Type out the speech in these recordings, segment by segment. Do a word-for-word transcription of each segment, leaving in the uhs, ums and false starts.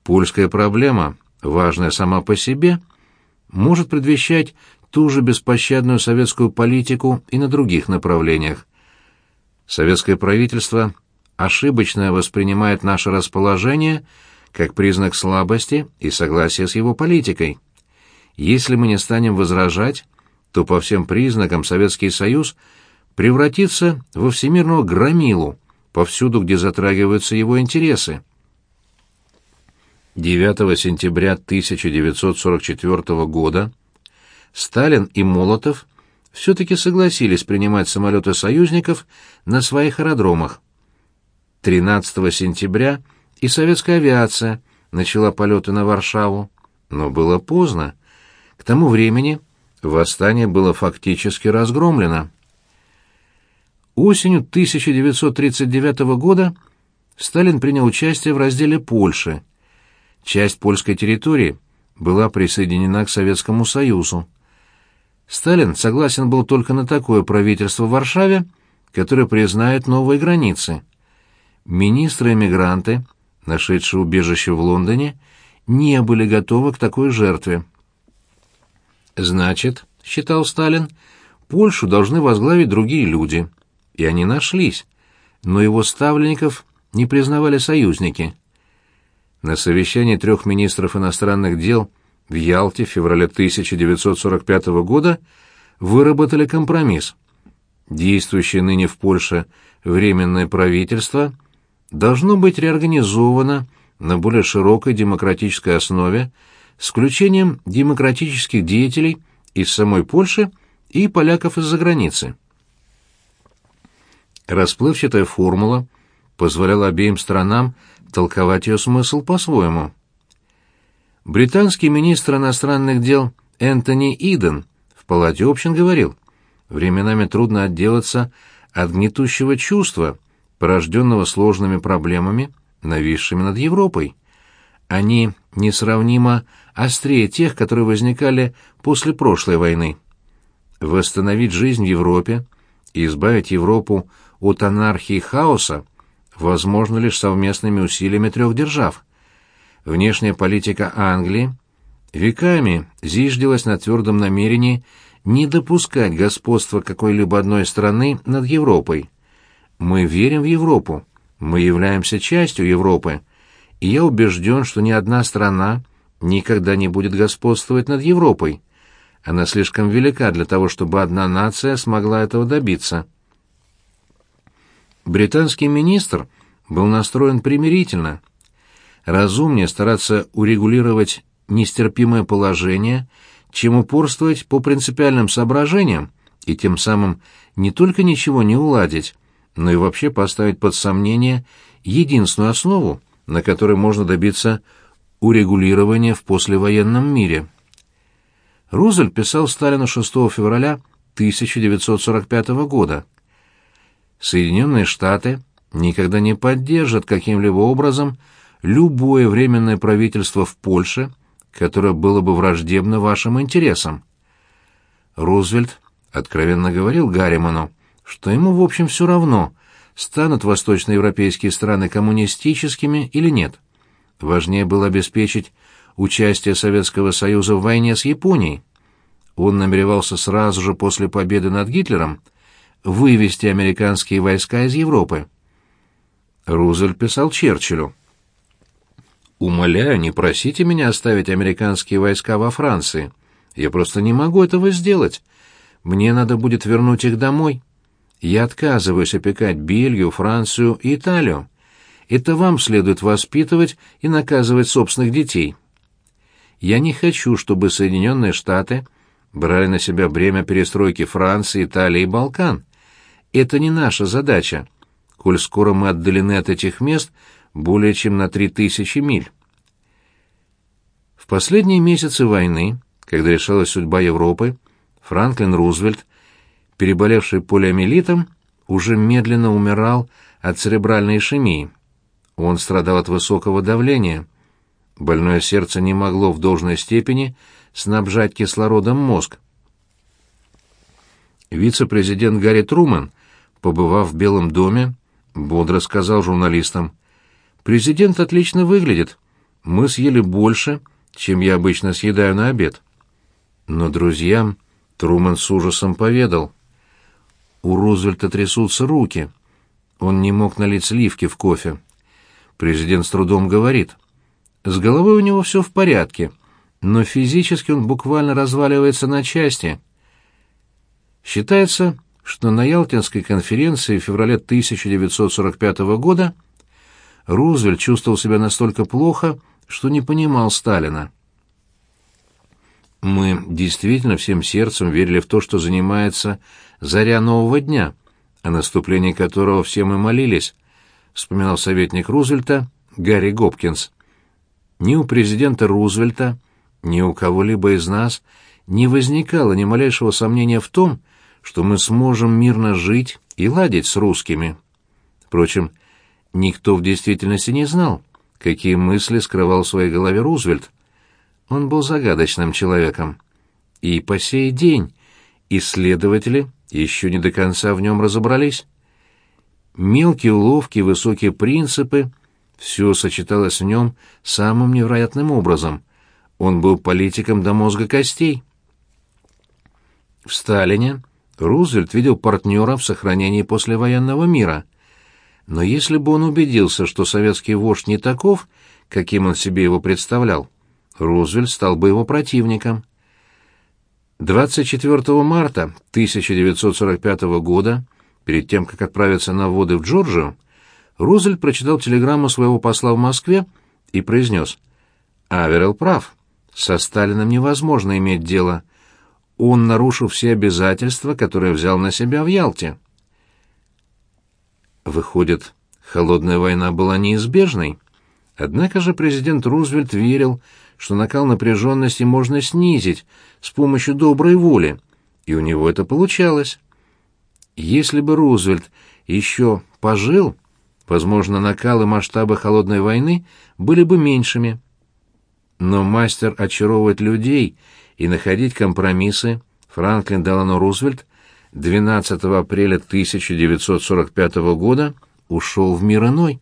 Польская проблема, важная сама по себе, может предвещать ту же беспощадную советскую политику и на других направлениях. Советское правительство ошибочно воспринимает наше расположение как признак слабости и согласия с его политикой. Если мы не станем возражать, то по всем признакам Советский Союз превратится во всемирного громилу повсюду, где затрагиваются его интересы. девятого сентября тысяча девятьсот сорок четвёртого года Сталин и Молотов все-таки согласились принимать самолеты союзников на своих аэродромах. тринадцатого сентября и советская авиация начала полеты на Варшаву, но было поздно. К тому времени восстание было фактически разгромлено. Осенью тысяча девятьсот тридцать девятого года Сталин принял участие в разделе Польши. Часть польской территории была присоединена к Советскому Союзу. Сталин согласен был только на такое правительство в Варшаве, которое признает новые границы. Министры-эмигранты, нашедшие убежище в Лондоне, не были готовы к такой жертве. Значит, считал Сталин, Польшу должны возглавить другие люди. И они нашлись, но его ставленников не признавали союзники. На совещании трех министров иностранных дел в Ялте в феврале тысяча девятьсот сорок пятого года выработали компромисс. Действующее ныне в Польше Временное правительство должно быть реорганизовано на более широкой демократической основе с включением демократических деятелей из самой Польши и поляков из-за границы. Расплывчатая формула позволяла обеим странам толковать ее смысл по-своему. Британский министр иностранных дел Энтони Иден в Палате общин говорил: «Временами трудно отделаться от гнетущего чувства, порожденного сложными проблемами, нависшими над Европой. Они несравнимо острее тех, которые возникали после прошлой войны. Восстановить жизнь в Европе и избавить Европу от анархии и хаоса возможно лишь совместными усилиями трех держав. Внешняя политика Англии веками зиждилась на твердом намерении не допускать господства какой-либо одной страны над Европой. Мы верим в Европу, мы являемся частью Европы, и я убежден, что ни одна страна никогда не будет господствовать над Европой. Она слишком велика для того, чтобы одна нация смогла этого добиться». Британский министр был настроен примирительно. Разумнее стараться урегулировать нестерпимое положение, чем упорствовать по принципиальным соображениям и тем самым не только ничего не уладить, но и вообще поставить под сомнение единственную основу, на которой можно добиться урегулирования в послевоенном мире. Рузвельт писал Сталину шестого февраля тысяча девятьсот сорок пятого года: «Соединенные Штаты никогда не поддержат каким-либо образом любое временное правительство в Польше, которое было бы враждебно вашим интересам». Рузвельт откровенно говорил Гарриману, что ему в общем все равно, станут восточноевропейские страны коммунистическими или нет. Важнее было обеспечить участие Советского Союза в войне с Японией. Он намеревался сразу же после победы над Гитлером вывести американские войска из Европы. Рузвельт писал Черчиллю: «Умоляю, не просите меня оставить американские войска во Франции. Я просто не могу этого сделать. Мне надо будет вернуть их домой. Я отказываюсь опекать Бельгию, Францию и Италию. Это вам следует воспитывать и наказывать собственных детей. Я не хочу, чтобы Соединенные Штаты брали на себя бремя перестройки Франции, Италии и Балкан. Это не наша задача, коль скоро мы отдалены от этих мест более чем на три тысячи миль». В последние месяцы войны, когда решалась судьба Европы, Франклин Рузвельт, переболевший полиомиелитом, уже медленно умирал от церебральной ишемии. Он страдал от высокого давления. Больное сердце не могло в должной степени снабжать кислородом мозг. Вице-президент Гарри Трумэн, побывав в Белом доме, бодро сказал журналистам: «Президент отлично выглядит, мы съели больше, чем я обычно съедаю на обед. Но друзьям Трумэн с ужасом поведал. У Рузвельта трясутся руки. Он не мог налить сливки в кофе. Президент с трудом говорит. С головой у него все в порядке, но физически он буквально разваливается на части. Считается, что на Ялтинской конференции в феврале тысяча девятьсот сорок пятого года Рузвельт чувствовал себя настолько плохо, что не понимал Сталина. Мы действительно всем сердцем верили в то, что занимается заря нового дня, о наступлении которого все мы молились, вспоминал советник Рузвельта Гарри Гопкинс. Ни у президента Рузвельта, ни у кого-либо из нас не возникало ни малейшего сомнения в том, что мы сможем мирно жить и ладить с русскими. Впрочем, никто в действительности не знал, какие мысли скрывал в своей голове Рузвельт. Он был загадочным человеком. И по сей день исследователи еще не до конца в нем разобрались. Мелкие уловки, высокие принципы — все сочеталось в нем самым невероятным образом. Он был политиком до мозга костей. В Сталине Рузвельт видел партнера в сохранении послевоенного мира. Но если бы он убедился, что советский вождь не таков, каким он себе его представлял, Рузвельт стал бы его противником. двадцать четвёртого марта тысяча девятьсот сорок пятого года, перед тем, как отправиться на воды в Джорджию, Рузвельт прочитал телеграмму своего посла в Москве и произнес: «Аверелл прав. Со Сталиным невозможно иметь дело. Он нарушил все обязательства, которые взял на себя в Ялте». Выходит, холодная война была неизбежной. Однако же президент Рузвельт верил, что накал напряженности можно снизить с помощью доброй воли, и у него это получалось. Если бы Рузвельт еще пожил, возможно, накал и масштабы холодной войны были бы меньшими. Но мастер очаровывать людей и находить компромиссы Франклин Делано Рузвельт двенадцатого апреля тысяча девятьсот сорок пятого года ушел в мир иной.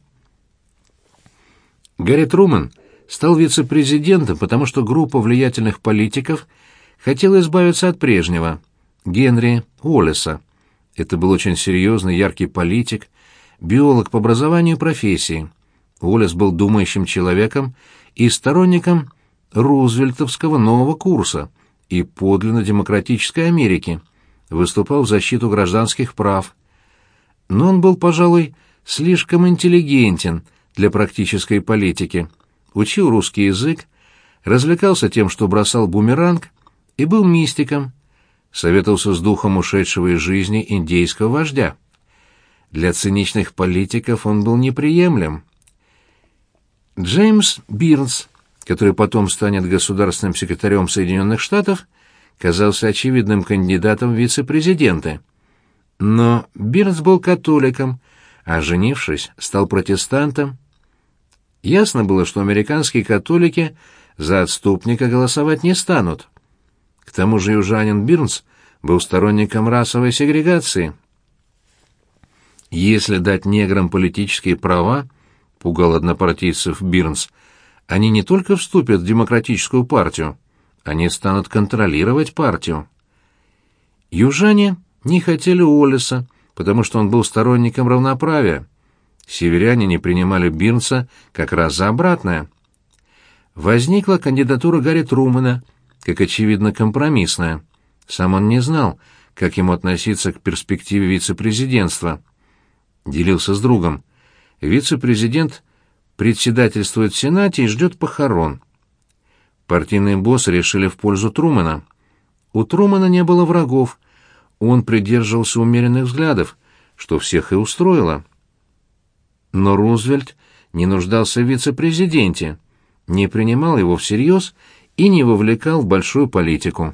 Гарри Трумэн стал вице-президентом, потому что группа влиятельных политиков хотела избавиться от прежнего, Генри Уоллеса. Это был очень серьезный, яркий политик, биолог по образованию и профессии. Уоллес был думающим человеком и сторонником рузвельтовского нового курса и подлинно демократической Америки, выступал в защиту гражданских прав. Но он был, пожалуй, слишком интеллигентен для практической политики, учил русский язык, развлекался тем, что бросал бумеранг, и был мистиком, советовался с духом ушедшего из жизни индейского вождя. Для циничных политиков он был неприемлем. Джеймс Бирнс, который потом станет государственным секретарем Соединенных Штатов, казался очевидным кандидатом в вице-президенты. Но Бирнс был католиком, а, женившись, стал протестантом. Ясно было, что американские католики за отступника голосовать не станут. К тому же южанин Бирнс был сторонником расовой сегрегации. Если дать неграм политические права, пугал однопартийцев Бирнс, они не только вступят в демократическую партию, они станут контролировать партию. Южане не хотели Уоллеса, потому что он был сторонником равноправия. Северяне не принимали Бирнса как раз за обратное. Возникла кандидатура Гарри Трумэна, как очевидно компромиссная. Сам он не знал, как ему относиться к перспективе вице-президентства. Делился с другом. Вице-президент председательствует в Сенате и ждет похорон. Партийные боссы решили в пользу Трумэна. У Трумэна не было врагов, он придерживался умеренных взглядов, что всех и устроило. Но Рузвельт не нуждался в вице-президенте, не принимал его всерьез и не вовлекал в большую политику.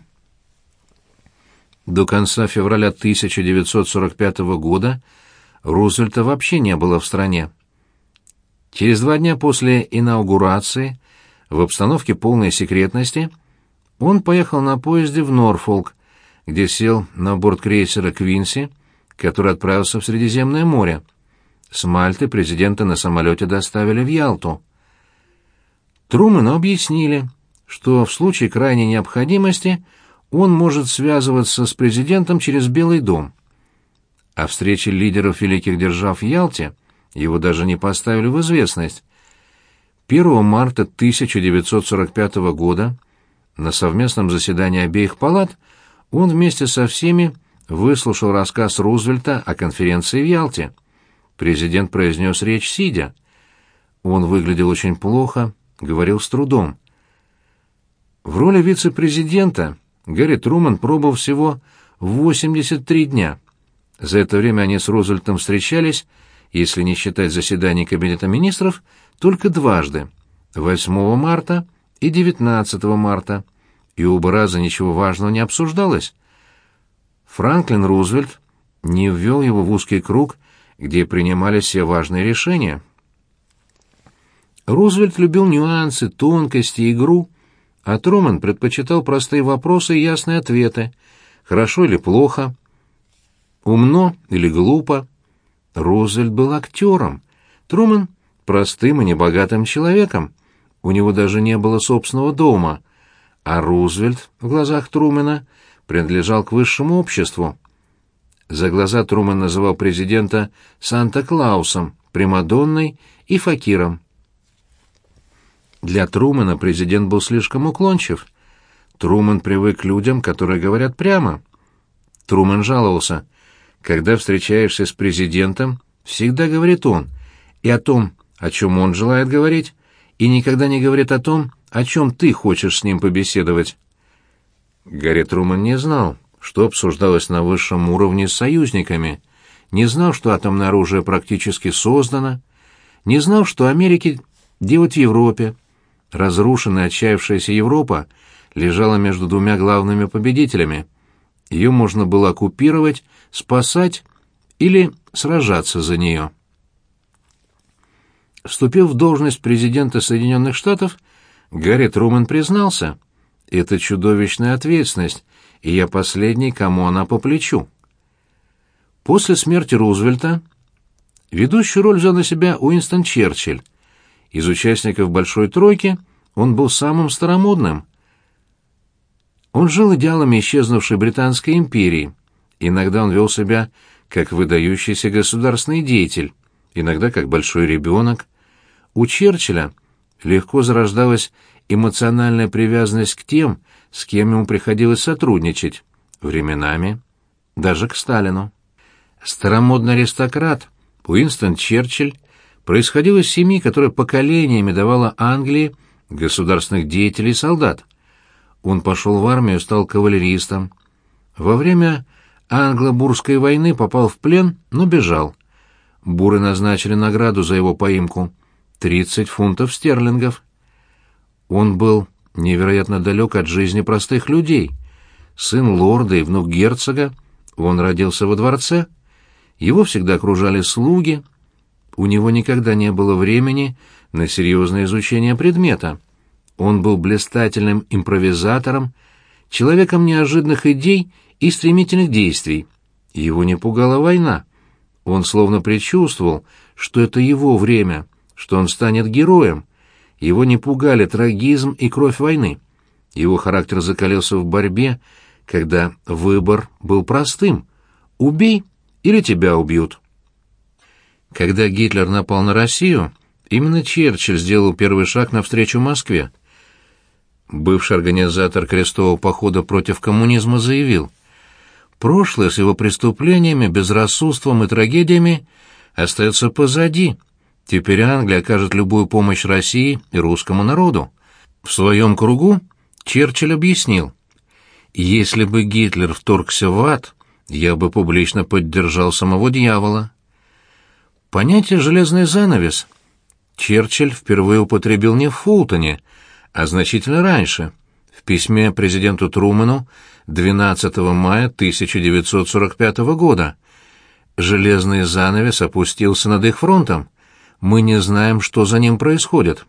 До конца февраля тысяча девятьсот сорок пятого года Рузвельта вообще не было в стране. Через два дня после инаугурации, в обстановке полной секретности, он поехал на поезде в Норфолк, где сел на борт крейсера «Квинси», который отправился в Средиземное море. С Мальты президента на самолете доставили в Ялту. Трумэну объяснили, что в случае крайней необходимости он может связываться с президентом через Белый дом. О встрече лидеров великих держав в Ялте его даже не поставили в известность. первого марта тысяча девятьсот сорок пятого года на совместном заседании обеих палат он вместе со всеми выслушал рассказ Рузвельта о конференции в Ялте. Президент произнес речь сидя. Он выглядел очень плохо, говорил с трудом. В роли вице-президента Гарри Трумэн пробыл всего восемьдесят три дня. За это время они с Рузвельтом встречались, если не считать заседаний Кабинета министров, только дважды — восьмого марта и девятнадцатого марта, и оба раза ничего важного не обсуждалось. Франклин Рузвельт не ввел его в узкий круг, где принимались все важные решения. Рузвельт любил нюансы, тонкости, игру, а Трумэн предпочитал простые вопросы и ясные ответы. Хорошо или плохо? Умно или глупо? Рузвельт был актером. Трумэн — простым и небогатым человеком. У него даже не было собственного дома. А Рузвельт, в глазах Трумэна, принадлежал к высшему обществу. За глаза Трумэн называл президента Санта-Клаусом, Примадонной и факиром. Для Трумэна президент был слишком уклончив. Трумэн привык к людям, которые говорят прямо. Трумэн жаловался: когда встречаешься с президентом, всегда говорит он, и о том, о чем он желает говорить, и никогда не говорит о том, о чем ты хочешь с ним побеседовать. Гарри Трумэн не знал, что обсуждалось на высшем уровне с союзниками, не знал, что атомное оружие практически создано, не знал, что Америке делать в Европе. Разрушенная, отчаявшаяся Европа лежала между двумя главными победителями. Ее можно было оккупировать, спасать или сражаться за нее. Вступив в должность президента Соединенных Штатов, Гарри Трумэн признался: «Это чудовищная ответственность, и я последний, кому она по плечу». После смерти Рузвельта ведущую роль взял на себя Уинстон Черчилль. Из участников «Большой тройки» он был самым старомодным. Он жил идеалами исчезнувшей Британской империи. Иногда он вел себя как выдающийся государственный деятель, иногда как большой ребенок. У Черчилля легко зарождалась эмоциональная привязанность к тем, с кем ему приходилось сотрудничать, временами даже к Сталину. Старомодный аристократ Уинстон Черчилль происходил из семьи, которая поколениями давала Англии государственных деятелей и солдат. Он пошел в армию и стал кавалеристом. Во время англо-бурской войны попал в плен, но бежал. Буры назначили награду за его поимку — тридцать фунтов стерлингов. Он был невероятно далек от жизни простых людей. Сын лорда и внук герцога, он родился во дворце. Его всегда окружали слуги. У него никогда не было времени на серьезное изучение предмета. Он был блистательным импровизатором, человеком неожиданных идей и стремительных действий. Его не пугала война. Он словно предчувствовал, что это его время, что он станет героем. Его не пугали трагизм и кровь войны. Его характер закалился в борьбе, когда выбор был простым — убей или тебя убьют. Когда Гитлер напал на Россию, именно Черчилль сделал первый шаг навстречу Москве. Бывший организатор крестового похода против коммунизма заявил: «Прошлое с его преступлениями, безрассудством и трагедиями остается позади. Теперь Англия окажет любую помощь России и русскому народу». В своем кругу Черчилль объяснил: «Если бы Гитлер вторгся в ад, я бы публично поддержал самого дьявола». Понятие «железный занавес» Черчилль впервые употребил не в Фултоне, а значительно раньше, в письме президенту Трумэну двенадцатого мая тысяча девятьсот сорок пятого года. «Железный занавес опустился над их фронтом. Мы не знаем, что за ним происходит».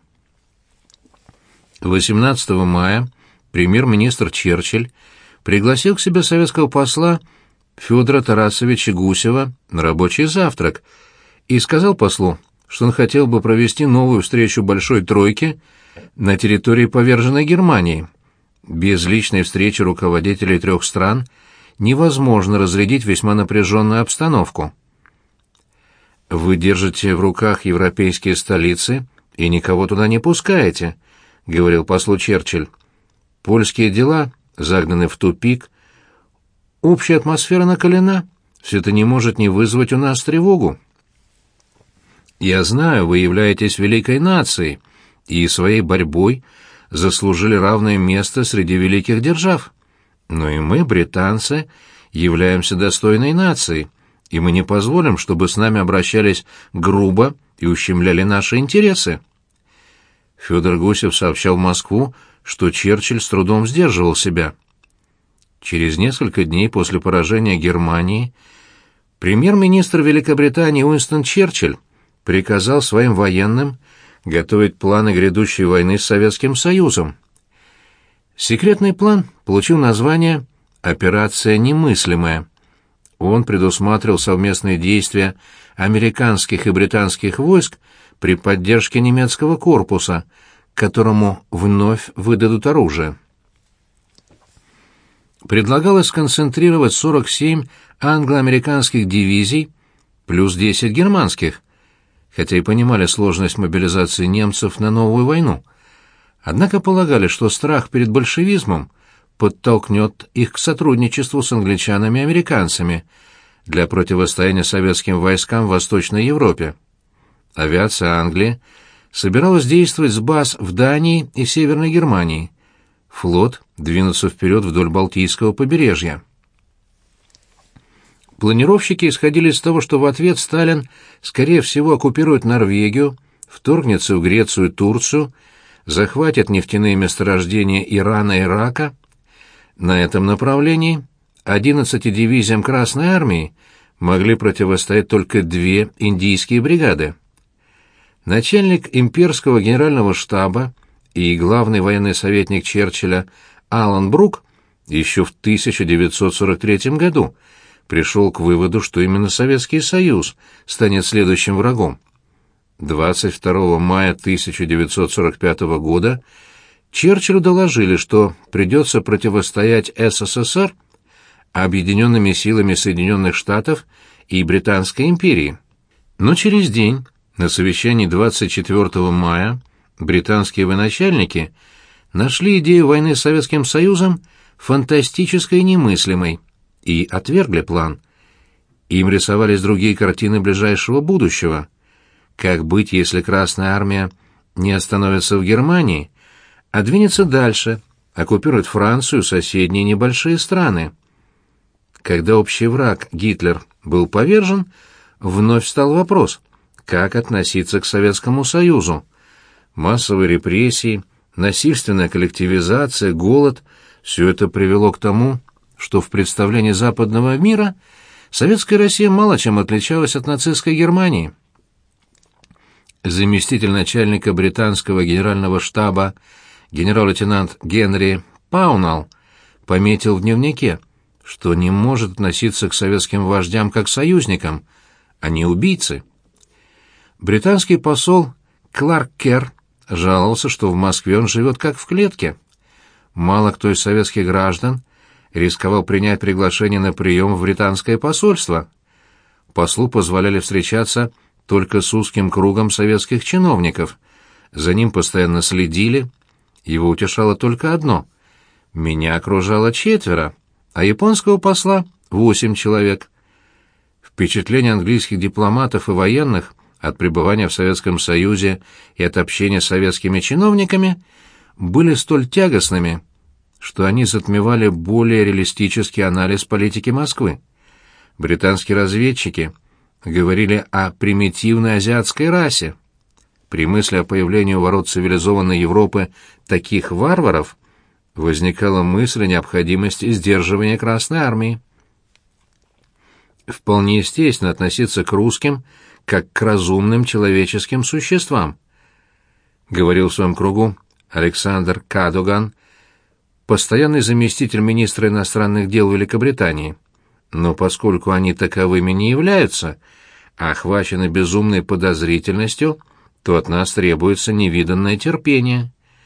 восемнадцатого мая премьер-министр Черчилль пригласил к себе советского посла Федора Тарасовича Гусева на рабочий завтрак и сказал послу, что он хотел бы провести новую встречу Большой Тройки на территории поверженной Германии. Без личной встречи руководителей трех стран невозможно разрядить весьма напряженную обстановку. «Вы держите в руках европейские столицы и никого туда не пускаете», — говорил послу Черчилль. «Польские дела загнаны в тупик, общая атмосфера накалена, все это не может не вызвать у нас тревогу. Я знаю, вы являетесь великой нацией и своей борьбой заслужили равное место среди великих держав. Но и мы, британцы, являемся достойной нацией, и мы не позволим, чтобы с нами обращались грубо и ущемляли наши интересы». Федор Гусев сообщал в Москву, что Черчилль с трудом сдерживал себя. Через несколько дней после поражения Германии премьер-министр Великобритании Уинстон Черчилль приказал своим военным готовить планы грядущей войны с Советским Союзом. Секретный план получил название «Операция немыслимая». Он предусматривал совместные действия американских и британских войск при поддержке немецкого корпуса, которому вновь выдадут оружие. Предлагалось сконцентрировать сорок семь англо-американских дивизий плюс десять германских, хотя и понимали сложность мобилизации немцев на новую войну. Однако полагали, что страх перед большевизмом подтолкнет их к сотрудничеству с англичанами и американцами для противостояния советским войскам в Восточной Европе. Авиация Англии собиралась действовать с баз в Дании и Северной Германии. Флот двинулся вперед вдоль Балтийского побережья. Планировщики исходили из того, что в ответ Сталин, скорее всего, оккупирует Норвегию, вторгнется в Грецию и Турцию, захватит нефтяные месторождения Ирана и Ирака. На этом направлении одиннадцати дивизиям Красной Армии могли противостоять только две индийские бригады. Начальник имперского генерального штаба и главный военный советник Черчилля Алан Брук еще в тысяча девятьсот сорок третьем году пришел к выводу, что именно Советский Союз станет следующим врагом. двадцать второго мая тысяча девятьсот сорок пятого года Черчиллю доложили, что придется противостоять СССР объединенными силами Соединенных Штатов и Британской империи. Но через день, на совещании двадцать четвёртого мая, британские военачальники нашли идею войны с Советским Союзом фантастической и немыслимой и отвергли план. Им рисовались другие картины ближайшего будущего. Как быть, если Красная Армия не остановится в Германии, а двинется дальше, оккупирует Францию и соседние небольшие страны? Когда общий враг, Гитлер, был повержен, вновь встал вопрос, как относиться к Советскому Союзу. Массовые репрессии, насильственная коллективизация, голод — все это привело к тому, что в представлении западного мира Советская Россия мало чем отличалась от нацистской Германии. Заместитель начальника британского генерального штаба генерал-лейтенант Генри Паунал пометил в дневнике, что не может относиться к советским вождям как к союзникам, они убийцы. Британский посол Кларк Керр жаловался, что в Москве он живет как в клетке. Мало кто из советских граждан рисковал принять приглашение на прием в британское посольство. Послу позволяли встречаться только с узким кругом советских чиновников. За ним постоянно следили. Его утешало только одно — меня окружало четверо, а японского посла — восемь человек. Впечатления английских дипломатов и военных от пребывания в Советском Союзе и от общения с советскими чиновниками были столь тягостными, что они затмевали более реалистический анализ политики Москвы. Британские разведчики говорили о примитивной азиатской расе. При мысли о появлении у ворот цивилизованной Европы таких варваров возникала мысль о необходимости сдерживания Красной Армии. Вполне естественно относиться к русским как к разумным человеческим существам, говорил в своем кругу Александр Кадоган, постоянный заместитель министра иностранных дел Великобритании. Но поскольку они таковыми не являются, а охвачены безумной подозрительностью, то от нас требуется невиданное терпение.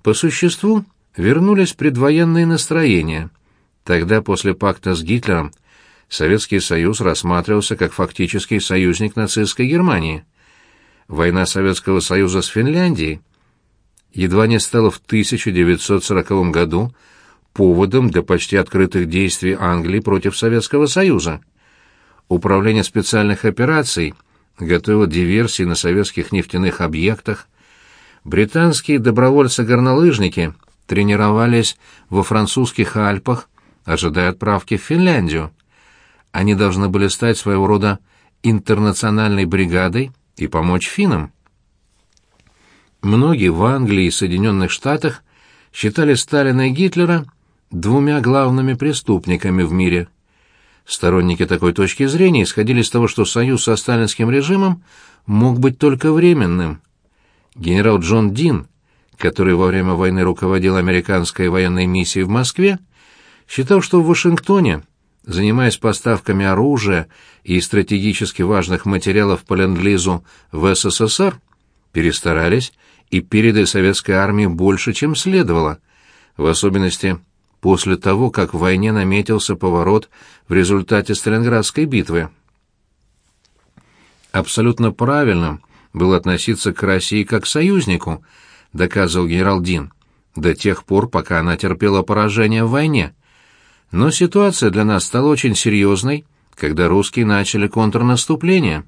По существу вернулись предвоенные настроения. Тогда, после пакта с Гитлером, Советский Союз рассматривался как фактический союзник нацистской Германии. Война Советского Союза с Финляндией едва не стала в тысяча девятьсот сороковом году поводом для почти открытых действий Англии против Советского Союза. Управление специальных операций готовило диверсии на советских нефтяных объектах. Британские добровольцы-горнолыжники тренировались во французских Альпах, ожидая отправки в Финляндию. Они должны были стать своего рода интернациональной бригадой и помочь финнам. Многие в Англии и Соединенных Штатах считали Сталина и Гитлера двумя главными преступниками в мире. Сторонники такой точки зрения исходили из того, что союз со сталинским режимом мог быть только временным. Генерал Джон Дин, который во время войны руководил американской военной миссией в Москве, считал, что в Вашингтоне, занимаясь поставками оружия и стратегически важных материалов по ленд-лизу в СССР, перестарались и передали советской армии больше, чем следовало, в особенности после того, как в войне наметился поворот в результате Сталинградской битвы. Абсолютно правильно было относиться к России как к союзнику, доказывал генерал Дин, до тех пор, пока она терпела поражение в войне. Но ситуация для нас стала очень серьезной, когда русские начали контрнаступление.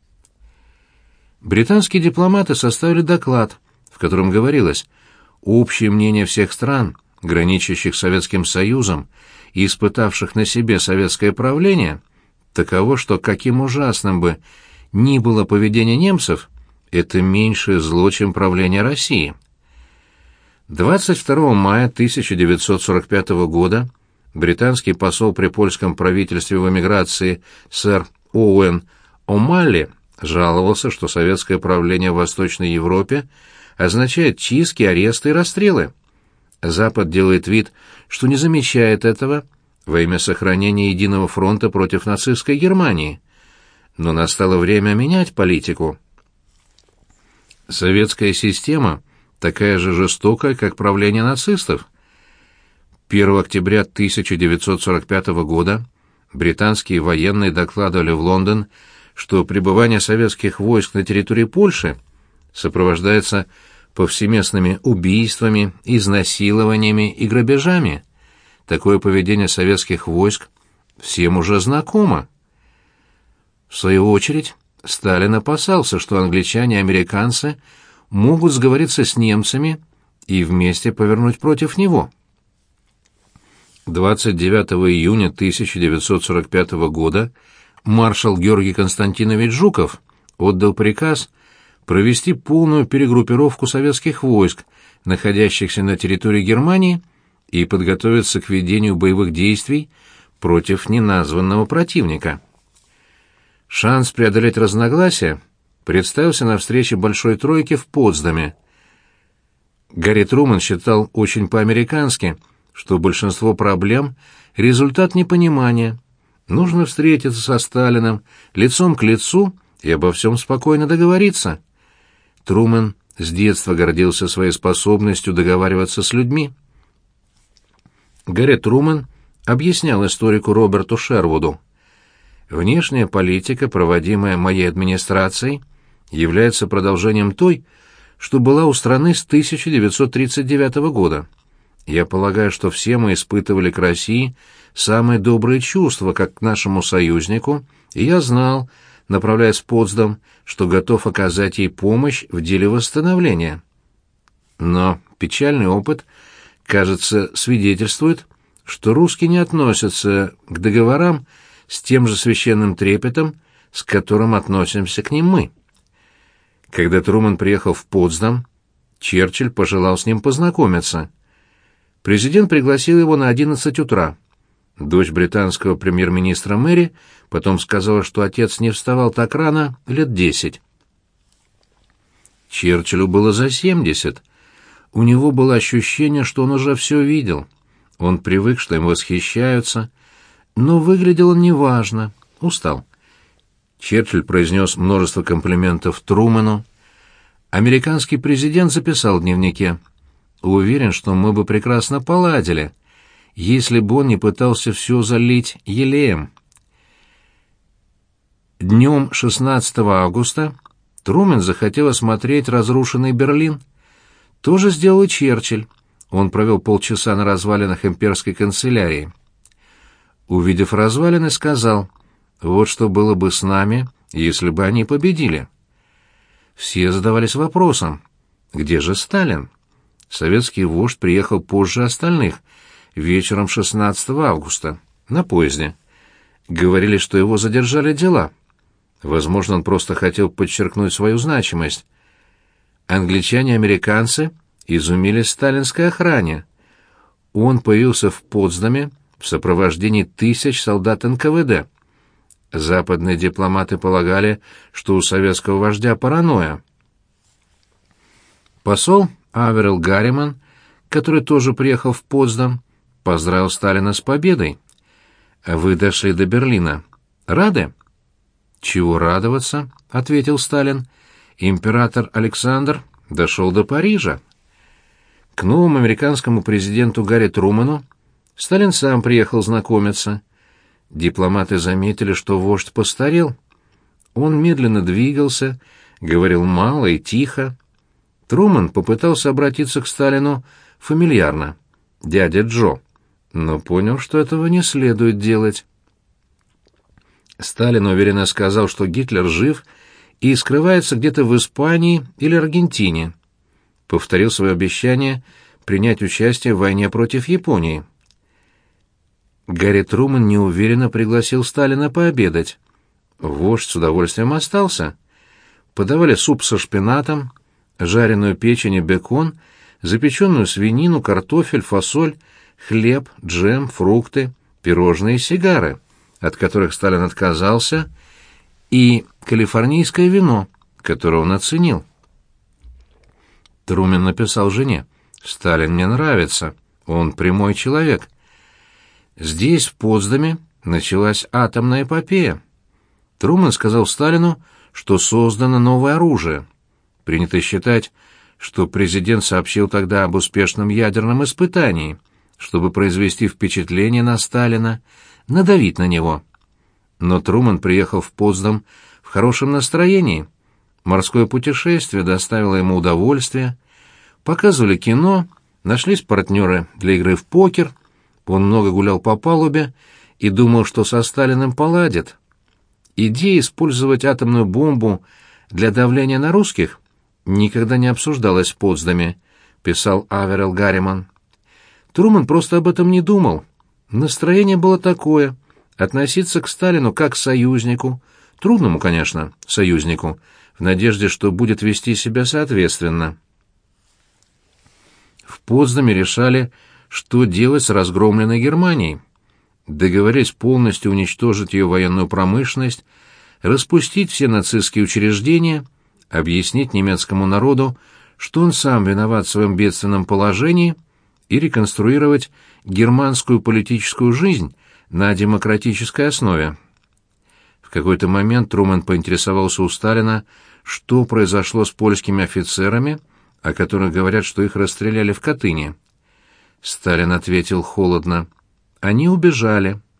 Британские дипломаты составили доклад, в котором говорилось: общее мнение всех стран, граничащих с Советским Союзом и испытавших на себе советское правление, таково, что каким ужасным бы ни было поведение немцев, это меньшее зло, чем правление России. двадцать второго мая тысяча девятьсот сорок пятого года британский посол при польском правительстве в эмиграции сэр Оуэн О'Малли жаловался, что советское правление в Восточной Европе означает чистки, аресты и расстрелы. Запад делает вид, что не замечает этого во имя сохранения единого фронта против нацистской Германии. Но настало время менять политику. Советская система такая же жестокая, как правление нацистов. первого октября тысяча девятьсот сорок пятого года британские военные докладывали в Лондон, что пребывание советских войск на территории Польши сопровождается повсеместными убийствами, изнасилованиями и грабежами. Такое поведение советских войск всем уже знакомо. В свою очередь, Сталин опасался, что англичане и американцы могут сговориться с немцами и вместе повернуть против него. двадцать девятого июня тысяча девятьсот сорок пятого года маршал Георгий Константинович Жуков отдал приказ провести полную перегруппировку советских войск, находящихся на территории Германии, и подготовиться к ведению боевых действий против неназванного противника. Шанс преодолеть разногласия представился на встрече Большой Тройки в Потсдаме. Гарри Трумэн считал очень по-американски, что большинство проблем — результат непонимания. Нужно встретиться со Сталиным лицом к лицу и обо всем спокойно договориться. Трумэн с детства гордился своей способностью договариваться с людьми. Гарри Трумэн объяснял историку Роберту Шервуду: «Внешняя политика, проводимая моей администрацией, является продолжением той, что была у страны с тысяча девятьсот тридцать девятого года. Я полагаю, что все мы испытывали к России самые добрые чувства, как к нашему союзнику, и я знал, направляясь в Потсдам, что готов оказать ей помощь в деле восстановления. Но печальный опыт, кажется, свидетельствует, что русские не относятся к договорам с тем же священным трепетом, с которым относимся к ним мы». Когда Трумэн приехал в Потсдам, Черчилль пожелал с ним познакомиться. Президент пригласил его на одиннадцать утра. Дочь британского премьер-министра Мэри потом сказала, что отец не вставал так рано лет десять. Черчиллю было за семьдесят. У него было ощущение, что он уже все видел. Он привык, что им восхищаются, но выглядел он неважно, устал. Черчилль произнес множество комплиментов Трумэну. Американский президент записал в дневнике: уверен, что мы бы прекрасно поладили, если бы он не пытался все залить елеем. Днем шестнадцатого августа Трумэн захотел осмотреть разрушенный Берлин. То же сделал и Черчилль. Он провел полчаса на развалинах имперской канцелярии. Увидев развалины, сказал: «Вот что было бы с нами, если бы они победили». Все задавались вопросом: где же Сталин? Советский вождь приехал позже остальных, вечером шестнадцатого августа, на поезде. Говорили, что его задержали дела. Возможно, он просто хотел подчеркнуть свою значимость. Англичане и американцы изумились сталинской охране. Он появился в Потсдаме в сопровождении тысяч солдат эн ка вэ дэ. Западные дипломаты полагали, что у советского вождя паранойя. Посол Аверил Гарриман, который тоже приехал в Потсдам, поздравил Сталина с победой. «Вы дошли до Берлина. Рады?» «Чего радоваться?» — ответил Сталин. «Император Александр дошел до Парижа». К новому американскому президенту Гарри Трумэну Сталин сам приехал знакомиться. Дипломаты заметили, что вождь постарел. Он медленно двигался, говорил мало и тихо. Трумэн попытался обратиться к Сталину фамильярно: «Дядя Джо», но понял, что этого не следует делать. Сталин уверенно сказал, что Гитлер жив и скрывается где-то в Испании или Аргентине. Повторил свое обещание принять участие в войне против Японии. Гарри Трумэн неуверенно пригласил Сталина пообедать. Вождь с удовольствием остался. Подавали суп со шпинатом, жареную печень и бекон, запеченную свинину, картофель, фасоль, хлеб, джем, фрукты, пирожные и сигары, от которых Сталин отказался, и калифорнийское вино, которое он оценил. Трумэн написал жене: «Сталин мне нравится, он прямой человек». Здесь, в Потсдаме, началась атомная эпопея. Трумэн сказал Сталину, что создано новое оружие. Принято считать, что президент сообщил тогда об успешном ядерном испытании, чтобы произвести впечатление на Сталина, надавить на него. Но Трумэн приехал в Потсдам в хорошем настроении. Морское путешествие доставило ему удовольствие. Показывали кино, нашлись партнеры для игры в покер. Он много гулял по палубе и думал, что со Сталиным поладит. Идея использовать атомную бомбу для давления на русских никогда не обсуждалась в Потсдаме, писал Аверил Гарриман. Трумэн просто об этом не думал. Настроение было такое: относиться к Сталину как к союзнику, трудному, конечно, союзнику, в надежде, что будет вести себя соответственно. В Потсдаме решали, что делать с разгромленной Германией. Договорились полностью уничтожить ее военную промышленность, распустить все нацистские учреждения, объяснить немецкому народу, что он сам виноват в своем бедственном положении, и реконструировать германскую политическую жизнь на демократической основе. В какой-то момент Трумэн поинтересовался у Сталина, что произошло с польскими офицерами, о которых говорят, что их расстреляли в Катыни. Сталин ответил холодно: «Они убежали».